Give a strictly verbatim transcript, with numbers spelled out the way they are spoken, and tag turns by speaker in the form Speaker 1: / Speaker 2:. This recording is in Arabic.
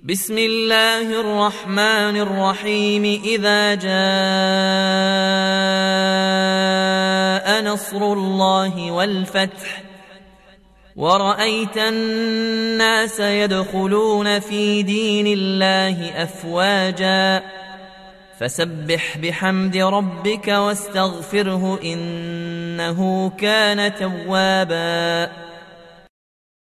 Speaker 1: بسم الله الرحمن الرحيم. إذا جاء نصر الله والفتح ورأيت الناس يدخلون في دين الله أفواجا فسبح بحمد ربك واستغفره إنه كان توابا.